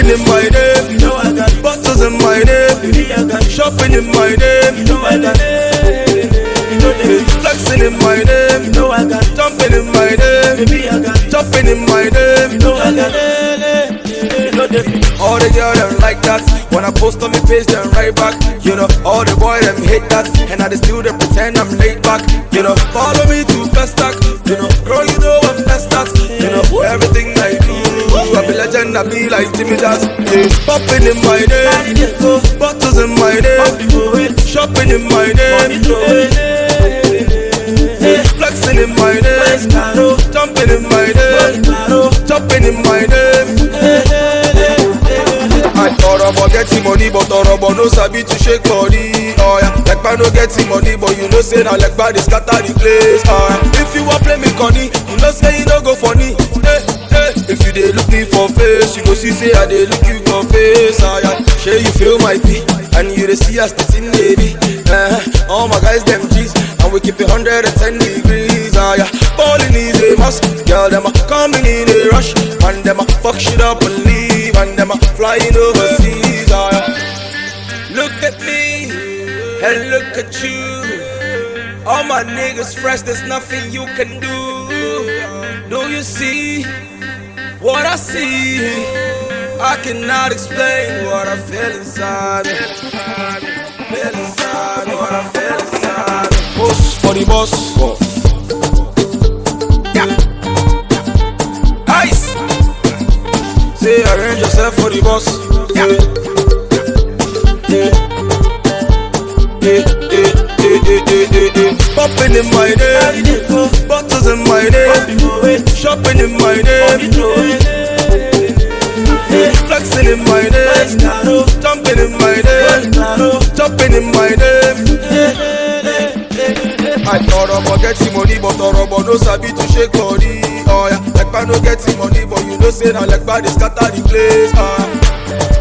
in my name, You know I got it. bottles in my name, Baby, I got it. shopping in my name, You know I got it. You know the flexing in my name, You know I got it. jumping in my name, Baby, I got it. jumping in my name. You know I got it. You know the All the girls them like that. When I post on my page, them right back. You know, all the boys them hate that, and I just still they pretend I'm laid back. You know, follow me to best stack. You know, girl, you know I'm best at. You know, everything I do, I be legend, I be like Jimmy Jazz. Yeah. Popping in my name, bottles in my name, shopping in my name, flexing in my name, jumping in my name, jumping in my name. I thought about getting money, but Orobo no sabi to shake body. Oh yeah, like I no getting money, but you know say na like bad they scatter the place. Oh yeah, if you want play me conny, you know say you no go funny. Hey, hey. If you dey look me for face, you go see say I dey look you for face. Oh yeah, sure you feel my beat, and you dey see us the thing baby. All my guys them G's, and we keep it 110 degrees. Oh yeah, balling is a must. Girl them a coming in a rush, and them a fuck shit up and leave, and them a flying overseas. Oh yeah. Look at me and look at you. All my niggas fresh, there's nothing you can do. Do you see what I see? I cannot explain what I feel inside. Feel inside, what I feel inside. Boss for the boss. Yeah. Ice. Say arrange yourself for the boss. Yeah. Popping in my name, bottles in my name, shopping in my name, flexing in my name, jumping in my name, jumping in my name. I thought about getting money, but Orobo no sabi to shake body. Oh yeah, like I no getting money, but you know say na like bad they scatter the place.